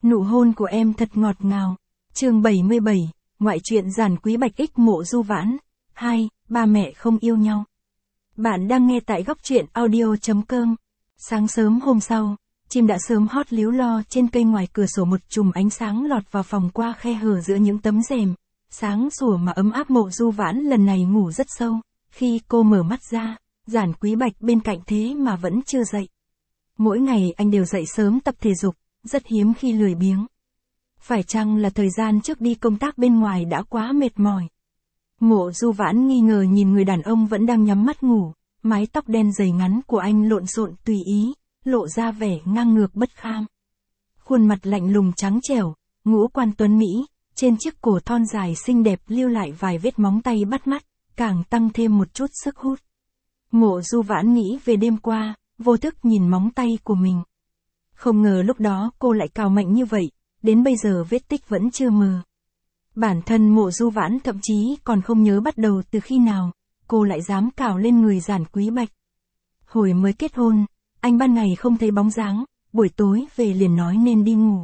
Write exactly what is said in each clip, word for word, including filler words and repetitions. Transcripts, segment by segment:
Nụ hôn của em thật ngọt ngào. Chương bảy mươi bảy, ngoại truyện Giản Quý Bạch X Mộ Du Vãn. hai, ba mẹ không yêu nhau. Bạn đang nghe tại góc truyện audio.com. Sáng sớm hôm sau, chim đã sớm hót líu lo trên cây, ngoài cửa sổ một chùm ánh sáng lọt vào phòng qua khe hở giữa những tấm rèm. Sáng sủa mà ấm áp. Mộ Du Vãn lần này ngủ rất sâu. Khi cô mở mắt ra, Giản Quý Bạch bên cạnh thế mà vẫn chưa dậy. Mỗi ngày anh đều dậy sớm tập thể dục, rất hiếm khi lười biếng. Phải chăng là thời gian trước đi công tác bên ngoài đã quá mệt mỏi? Mộ Du Vãn nghi ngờ nhìn người đàn ông vẫn đang nhắm mắt ngủ, mái tóc đen dày ngắn của anh lộn xộn tùy ý, lộ ra vẻ ngang ngược bất kham. Khuôn mặt lạnh lùng trắng trẻo, ngũ quan tuấn mỹ, trên chiếc cổ thon dài xinh đẹp lưu lại vài vết móng tay bắt mắt, càng tăng thêm một chút sức hút. Mộ Du Vãn nghĩ về đêm qua, vô thức nhìn móng tay của mình. Không ngờ lúc đó cô lại cào mạnh như vậy, đến bây giờ vết tích vẫn chưa mờ. Bản thân Mộ Du Vãn thậm chí còn không nhớ bắt đầu từ khi nào, cô lại dám cào lên người Giản Quý Bạch. Hồi mới kết hôn, anh ban ngày không thấy bóng dáng, buổi tối về liền nói nên đi ngủ.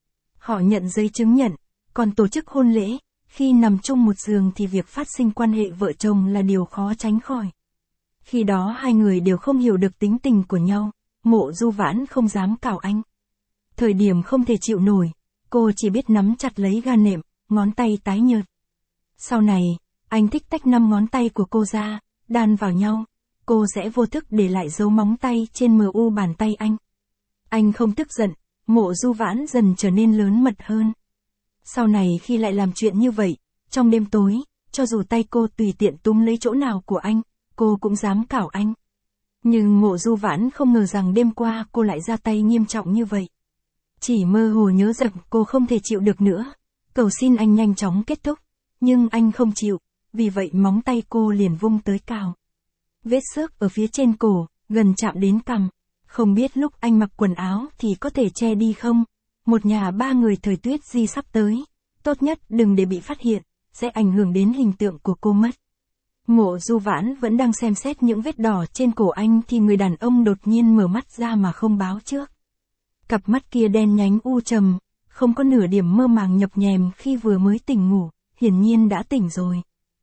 Họ nhận giấy chứng nhận, còn tổ chức hôn lễ, khi nằm chung một giường thì việc phát sinh quan hệ vợ chồng là điều khó tránh khỏi. Khi đó hai người đều không hiểu được tính tình của nhau, Mộ Du Vãn không dám cào anh. Thời điểm không thể chịu nổi, cô chỉ biết nắm chặt lấy ga nệm, ngón tay tái nhợt. Sau này, anh thích tách năm ngón tay của cô ra, đan vào nhau, cô sẽ vô thức để lại dấu móng tay trên mờ u bàn tay anh. Anh không tức giận, Mộ Du Vãn dần trở nên lớn mật hơn. Sau này khi lại làm chuyện như vậy, trong đêm tối, cho dù tay cô tùy tiện túm lấy chỗ nào của anh, cô cũng dám cào anh. Nhưng Mộ Du Vãn không ngờ rằng đêm qua cô lại ra tay nghiêm trọng như vậy. Chỉ mơ hồ nhớ rằng cô không thể chịu được nữa, cầu xin anh nhanh chóng kết thúc, nhưng anh không chịu, vì vậy móng tay cô liền vung tới cào. Vết xước ở phía trên cổ, gần chạm đến cằm, không biết lúc anh mặc quần áo thì có thể che đi không? Một nhà ba người thời tuyết di sắp tới, tốt nhất đừng để bị phát hiện, sẽ ảnh hưởng đến hình tượng của cô mất. Mộ Du Vãn vẫn đang xem xét những vết đỏ trên cổ anh thì người đàn ông đột nhiên mở mắt ra mà không báo trước. Cặp mắt kia đen nhánh u trầm, không có nửa điểm mơ màng nhập nhèm khi vừa mới tỉnh ngủ, hiển nhiên đã tỉnh rồi.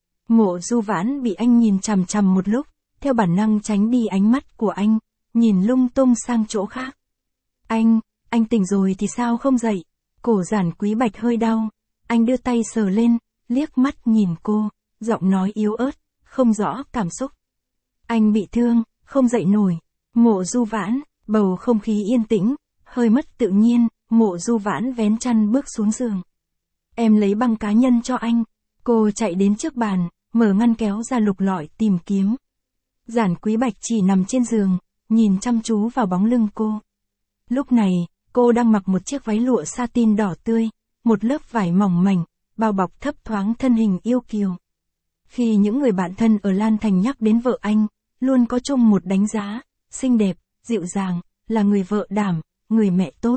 Mộ Du Vãn bị anh nhìn chằm chằm một lúc, theo bản năng tránh đi ánh mắt của anh, nhìn lung tung sang chỗ khác. Anh, anh tỉnh rồi thì sao không dậy? Cổ Giản Quý Bạch hơi đau, anh đưa tay sờ lên, liếc mắt nhìn cô, giọng nói yếu ớt, không rõ cảm xúc. Anh bị thương, không dậy nổi. Mộ Du Vãn, bầu không khí yên tĩnh, hơi mất tự nhiên, Mộ Du Vãn vén chăn bước xuống giường. Em lấy băng cá nhân cho anh. Cô chạy đến trước bàn, mở ngăn kéo ra lục lọi tìm kiếm. Giản Quý Bạch chỉ nằm trên giường, nhìn chăm chú vào bóng lưng cô. Lúc này, cô đang mặc một chiếc váy lụa satin đỏ tươi, một lớp vải mỏng mảnh, bao bọc thấp thoáng thân hình yêu kiều. Khi những người bạn thân ở Lan Thành nhắc đến vợ anh, luôn có chung một đánh giá, xinh đẹp, dịu dàng, là người vợ đảm, người mẹ tốt.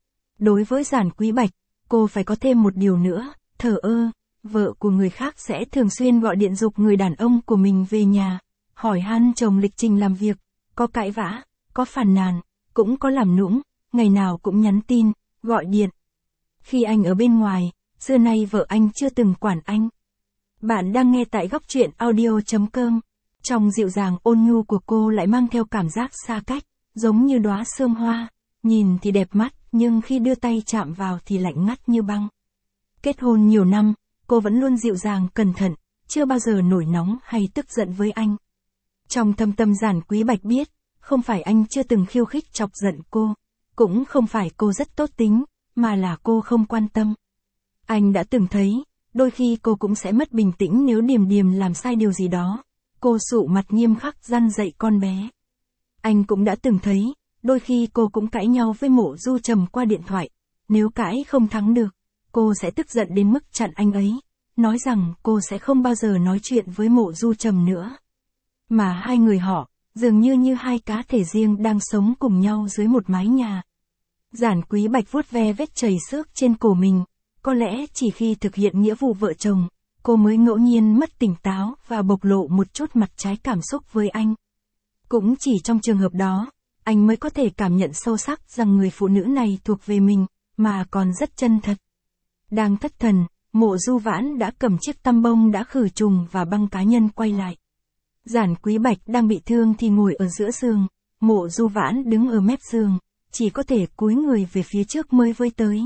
Đối với Giản Quý Bạch, cô phải có thêm một điều nữa, thờ ơ, vợ của người khác sẽ thường xuyên gọi điện giục người đàn ông của mình về nhà, hỏi han chồng lịch trình làm việc, có cãi vã, có phàn nàn, cũng có làm nũng, ngày nào cũng nhắn tin, gọi điện. Khi anh ở bên ngoài, xưa nay vợ anh chưa từng quản anh. Bạn đang nghe tại góc truyện audio.com. Trong dịu dàng ôn nhu của cô lại mang theo cảm giác xa cách, giống như đóa sương hoa, nhìn thì đẹp mắt, nhưng khi đưa tay chạm vào thì lạnh ngắt như băng. Kết hôn nhiều năm, cô vẫn luôn dịu dàng cẩn thận, chưa bao giờ nổi nóng hay tức giận với anh. Trong thâm tâm Giản Quý Bạch biết, không phải anh chưa từng khiêu khích chọc giận cô, cũng không phải cô rất tốt tính, mà là cô không quan tâm. Anh đã từng thấy, đôi khi cô cũng sẽ mất bình tĩnh nếu Điềm Điềm làm sai điều gì đó. Cô sụ mặt nghiêm khắc răn dạy con bé. Anh cũng đã từng thấy, đôi khi cô cũng cãi nhau với Mộ Du Trầm qua điện thoại. Nếu cãi không thắng được, cô sẽ tức giận đến mức chặn anh ấy, nói rằng cô sẽ không bao giờ nói chuyện với Mộ Du Trầm nữa. Mà hai người họ, dường như như hai cá thể riêng đang sống cùng nhau dưới một mái nhà. Giản Quý Bạch vuốt ve vết chảy xước trên cổ mình. Có lẽ chỉ khi thực hiện nghĩa vụ vợ chồng, cô mới ngẫu nhiên mất tỉnh táo và bộc lộ một chút mặt trái cảm xúc với anh. Cũng chỉ trong trường hợp đó, anh mới có thể cảm nhận sâu sắc rằng người phụ nữ này thuộc về mình, mà còn rất chân thật. Đang thất thần, Mộ Du Vãn đã cầm chiếc tăm bông đã khử trùng và băng cá nhân quay lại. Giản Quý Bạch đang bị thương thì ngồi ở giữa giường, Mộ Du Vãn đứng ở mép giường, chỉ có thể cúi người về phía trước mới với tới.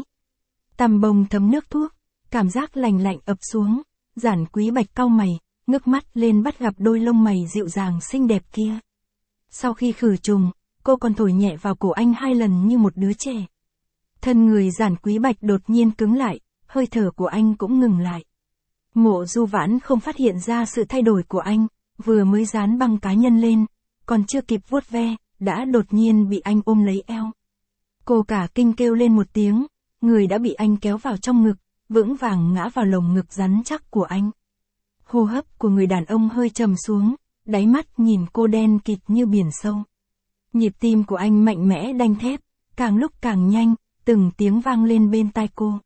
Tăm bông thấm nước thuốc, cảm giác lành lạnh ập xuống, Giản Quý Bạch cau mày, ngước mắt lên bắt gặp đôi lông mày dịu dàng xinh đẹp kia. Sau khi khử trùng, cô còn thổi nhẹ vào cổ anh hai lần như một đứa trẻ. Thân người Giản Quý Bạch đột nhiên cứng lại, hơi thở của anh cũng ngừng lại. Mộ Du Vãn không phát hiện ra sự thay đổi của anh, vừa mới dán băng cá nhân lên, còn chưa kịp vuốt ve, đã đột nhiên bị anh ôm lấy eo. Cô cả kinh kêu lên một tiếng, người đã bị anh kéo vào trong ngực, vững vàng ngã vào lồng ngực rắn chắc của anh. Hô hấp của người đàn ông hơi trầm xuống, đáy mắt nhìn cô đen kịt như biển sâu. Nhịp tim của anh mạnh mẽ đanh thép, càng lúc càng nhanh, từng tiếng vang lên bên tai cô.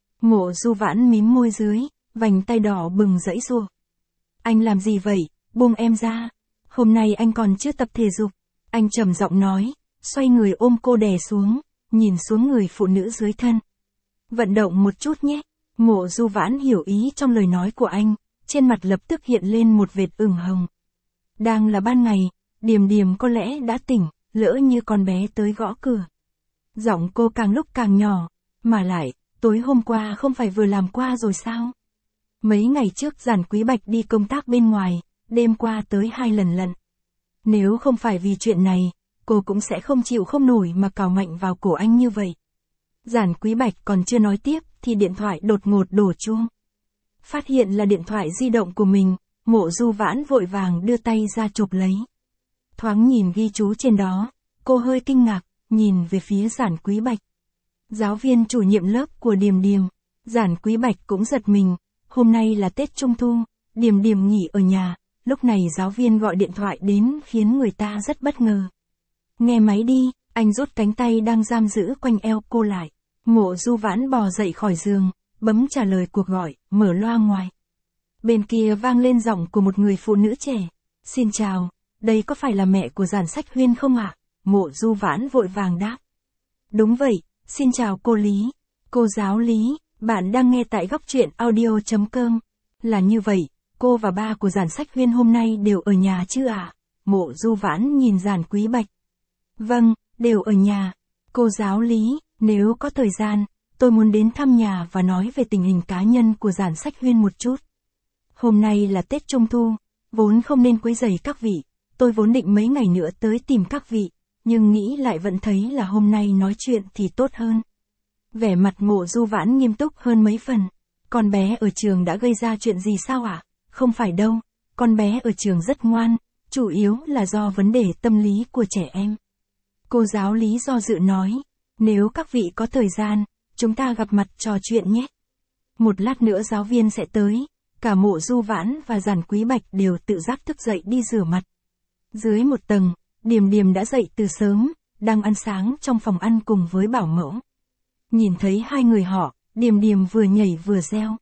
Mộ Du Vãn mím môi dưới, vành tay đỏ bừng giãy giụa. Anh làm gì vậy, buông em ra. Hôm nay anh còn chưa tập thể dục. Anh trầm giọng nói, xoay người ôm cô đè xuống, nhìn xuống người phụ nữ dưới thân. Vận động một chút nhé. Mộ Du Vãn hiểu ý trong lời nói của anh, trên mặt lập tức hiện lên một vệt ửng hồng. Đang là ban ngày, Điềm Điềm có lẽ đã tỉnh, lỡ như con bé tới gõ cửa. Giọng cô càng lúc càng nhỏ, mà lại, tối hôm qua không phải vừa làm qua rồi sao? Mấy ngày trước Giản Quý Bạch đi công tác bên ngoài, đêm qua tới hai lần lận. Nếu không phải vì chuyện này, cô cũng sẽ không chịu không nổi mà cào mạnh vào cổ anh như vậy. Giản Quý Bạch còn chưa nói tiếp thì điện thoại đột ngột đổ chuông. Phát hiện là điện thoại di động của mình, Mộ Du Vãn vội vàng đưa tay ra chụp lấy. Thoáng nhìn ghi chú trên đó, cô hơi kinh ngạc, nhìn về phía Giản Quý Bạch. Giáo viên chủ nhiệm lớp của Điềm Điềm. Giản Quý Bạch cũng giật mình, hôm nay là Tết Trung Thu, Điềm Điềm nghỉ ở nhà, lúc này giáo viên gọi điện thoại đến khiến người ta rất bất ngờ. Nghe máy đi, anh rút cánh tay đang giam giữ quanh eo cô lại. Mộ Du Vãn bò dậy khỏi giường, bấm trả lời cuộc gọi, mở loa ngoài. Bên kia vang lên giọng của một người phụ nữ trẻ. Xin chào, đây có phải là mẹ của Giản Sách Huyên không ạ? Mộ Du Vãn vội vàng đáp. Đúng vậy, xin chào cô Lý. Cô giáo Lý, bạn đang nghe tại góc truyện audio chấm com. Là như vậy, cô và ba của Giản Sách Huyên hôm nay đều ở nhà chứ ạ? Mộ Du Vãn nhìn Giản Quý Bạch. Vâng, đều ở nhà. Cô giáo Lý, nếu có thời gian, tôi muốn đến thăm nhà và nói về tình hình cá nhân của Giản Sách Huyên một chút. Hôm nay là Tết Trung Thu, vốn không nên quấy rầy các vị, tôi vốn định mấy ngày nữa tới tìm các vị, nhưng nghĩ lại vẫn thấy là hôm nay nói chuyện thì tốt hơn. Vẻ mặt Mộ Du Vãn nghiêm túc hơn mấy phần. Con bé ở trường đã gây ra chuyện gì sao ạ? À? Không phải đâu, con bé ở trường rất ngoan, chủ yếu là do vấn đề tâm lý của trẻ em. Cô giáo Lý do dự nói, nếu các vị có thời gian, chúng ta gặp mặt trò chuyện nhé. Một lát nữa giáo viên sẽ tới, cả Mộ Du Vãn và Giản Quý Bạch đều tự giác thức dậy đi rửa mặt. Dưới một tầng, Điềm Điềm đã dậy từ sớm, đang ăn sáng trong phòng ăn cùng với bảo mẫu. Nhìn thấy hai người họ, Điềm Điềm vừa nhảy vừa reo.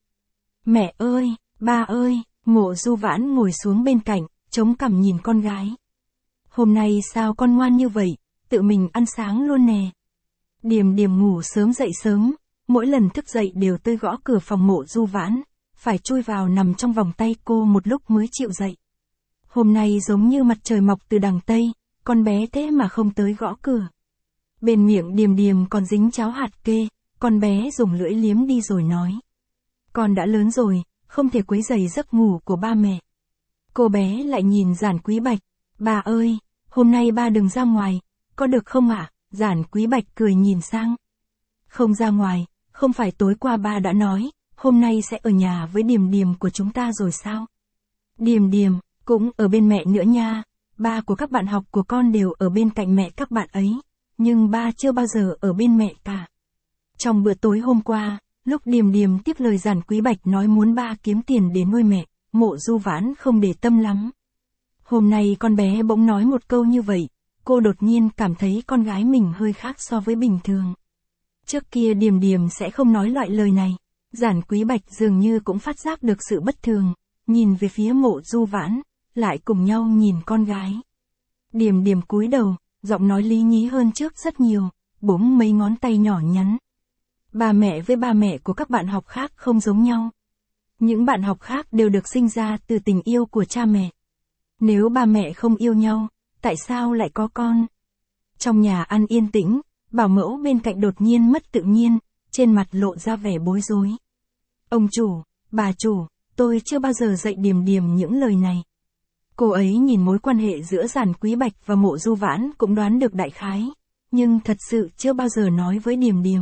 Mẹ ơi, ba ơi, Mộ Du Vãn ngồi xuống bên cạnh, chống cằm nhìn con gái. Hôm nay sao con ngoan như vậy, tự mình ăn sáng luôn nè. Điềm Điềm ngủ sớm dậy sớm, mỗi lần thức dậy đều tới gõ cửa phòng Mộ Du Vãn, phải chui vào nằm trong vòng tay cô một lúc mới chịu dậy. Hôm nay giống như mặt trời mọc từ đằng Tây, con bé thế mà không tới gõ cửa. Bên miệng Điềm Điềm còn dính cháo hạt kê, con bé dùng lưỡi liếm đi rồi nói. Con đã lớn rồi, không thể quấy rầy giấc ngủ của ba mẹ. Cô bé lại nhìn Giản Quý Bạch, ba ơi, hôm nay ba đừng ra ngoài, có được không ạ? À? Giản Quý Bạch cười nhìn sang. Không ra ngoài, không phải tối qua ba đã nói, hôm nay sẽ ở nhà với Điềm Điềm của chúng ta rồi sao? Điềm Điềm, cũng ở bên mẹ nữa nha, ba của các bạn học của con đều ở bên cạnh mẹ các bạn ấy, nhưng ba chưa bao giờ ở bên mẹ cả. Trong bữa tối hôm qua, lúc Điềm Điềm tiếp lời Giản Quý Bạch nói muốn ba kiếm tiền để nuôi mẹ, Mộ Du Vãn không để tâm lắm. Hôm nay con bé bỗng nói một câu như vậy, cô đột nhiên cảm thấy con gái mình hơi khác so với bình thường. Trước kia Điềm Điềm sẽ không nói loại lời này, Giản Quý Bạch dường như cũng phát giác được sự bất thường, nhìn về phía Mộ Du Vãn, lại cùng nhau nhìn con gái. Điềm Điềm cúi đầu, giọng nói lý nhí hơn trước rất nhiều, búng mấy ngón tay nhỏ nhắn. Ba mẹ với ba mẹ của các bạn học khác không giống nhau. Những bạn học khác đều được sinh ra từ tình yêu của cha mẹ. Nếu ba mẹ không yêu nhau, tại sao lại có con? Trong nhà ăn yên tĩnh, bảo mẫu bên cạnh đột nhiên mất tự nhiên, trên mặt lộ ra vẻ bối rối. Ông chủ, bà chủ, tôi chưa bao giờ dạy Điềm Điềm những lời này. Cô ấy nhìn mối quan hệ giữa Giản Quý Bạch và Mộ Du Vãn cũng đoán được đại khái, nhưng thật sự chưa bao giờ nói với Điềm Điềm.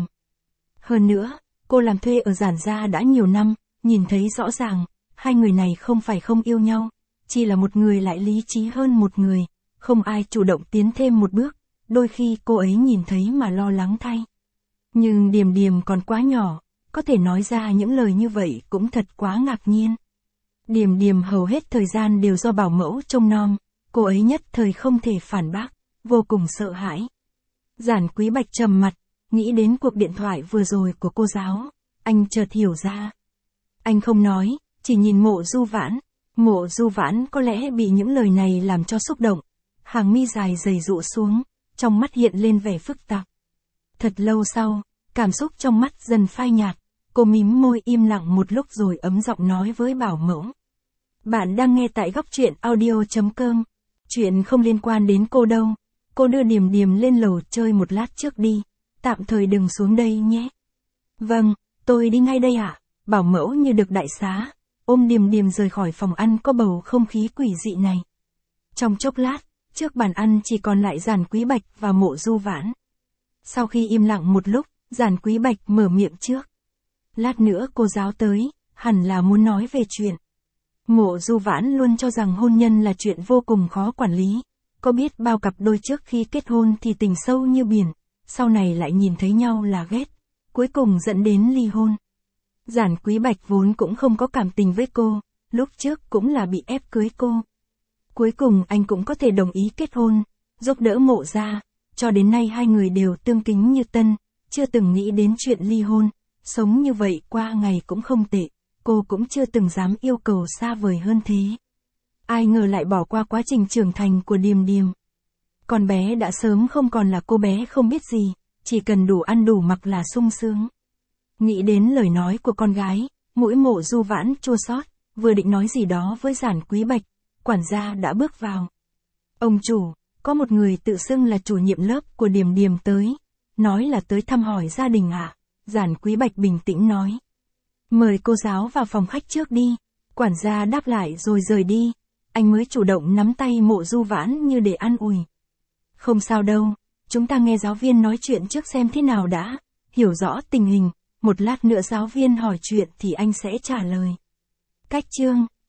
Hơn nữa, cô làm thuê ở Giản gia đã nhiều năm, nhìn thấy rõ ràng, hai người này không phải không yêu nhau, chỉ là một người lại lý trí hơn một người, không ai chủ động tiến thêm một bước, đôi khi cô ấy nhìn thấy mà lo lắng thay. Nhưng Điềm Điềm còn quá nhỏ, có thể nói ra những lời như vậy cũng thật quá ngạc nhiên. Điềm Điềm hầu hết thời gian đều do bảo mẫu trông nom, cô ấy nhất thời không thể phản bác, vô cùng sợ hãi. Giản Quý Bạch trầm mặt, nghĩ đến cuộc điện thoại vừa rồi của cô giáo, anh chợt hiểu ra. Anh không nói, chỉ nhìn Mộ Du Vãn. Mộ Du Vãn có lẽ bị những lời này làm cho xúc động, hàng mi dài dày rụ xuống, trong mắt hiện lên vẻ phức tạp. Thật lâu sau, cảm xúc trong mắt dần phai nhạt, cô mím môi im lặng một lúc rồi ấm giọng nói với bảo mẫu. Bạn đang nghe tại góc truyện audio chấm com. Chuyện không liên quan đến cô đâu. Cô đưa Điềm Điềm lên lầu chơi một lát trước đi, tạm thời đừng xuống đây nhé. Vâng, tôi đi ngay đây ạ. Bảo mẫu như được đại xá, ôm Điềm Điềm rời khỏi phòng ăn có bầu không khí quỷ dị này. Trong chốc lát, trước bàn ăn chỉ còn lại Giản Quý Bạch và Mộ Du Vãn. Sau khi im lặng một lúc, Giản Quý Bạch mở miệng trước. Lát nữa cô giáo tới, hẳn là muốn nói về chuyện. Mộ Du Vãn luôn cho rằng hôn nhân là chuyện vô cùng khó quản lý. Có biết bao cặp đôi trước khi kết hôn thì tình sâu như biển, sau này lại nhìn thấy nhau là ghét, cuối cùng dẫn đến ly hôn. Giản Quý Bạch vốn cũng không có cảm tình với cô, lúc trước cũng là bị ép cưới cô. Cuối cùng anh cũng có thể đồng ý kết hôn, giúp đỡ Mộ gia, cho đến nay hai người đều tương kính như tân, chưa từng nghĩ đến chuyện ly hôn, sống như vậy qua ngày cũng không tệ, cô cũng chưa từng dám yêu cầu xa vời hơn thế. Ai ngờ lại bỏ qua quá trình trưởng thành của Điềm Điềm. Con bé đã sớm không còn là cô bé không biết gì, chỉ cần đủ ăn đủ mặc là sung sướng. Nghĩ đến lời nói của con gái, mũi Mộ Du Vãn chua xót, vừa định nói gì đó với Giản Quý Bạch, quản gia đã bước vào. Ông chủ, có một người tự xưng là chủ nhiệm lớp của Điềm Điềm tới, nói là tới thăm hỏi gia đình ạ. À? Giản Quý Bạch bình tĩnh nói. Mời cô giáo vào phòng khách trước đi. Quản gia đáp lại rồi rời đi. Anh mới chủ động nắm tay Mộ Du Vãn như để an ủi. Không sao đâu, chúng ta nghe giáo viên nói chuyện trước xem thế nào đã, hiểu rõ tình hình, một lát nữa giáo viên hỏi chuyện thì anh sẽ trả lời. Cách chương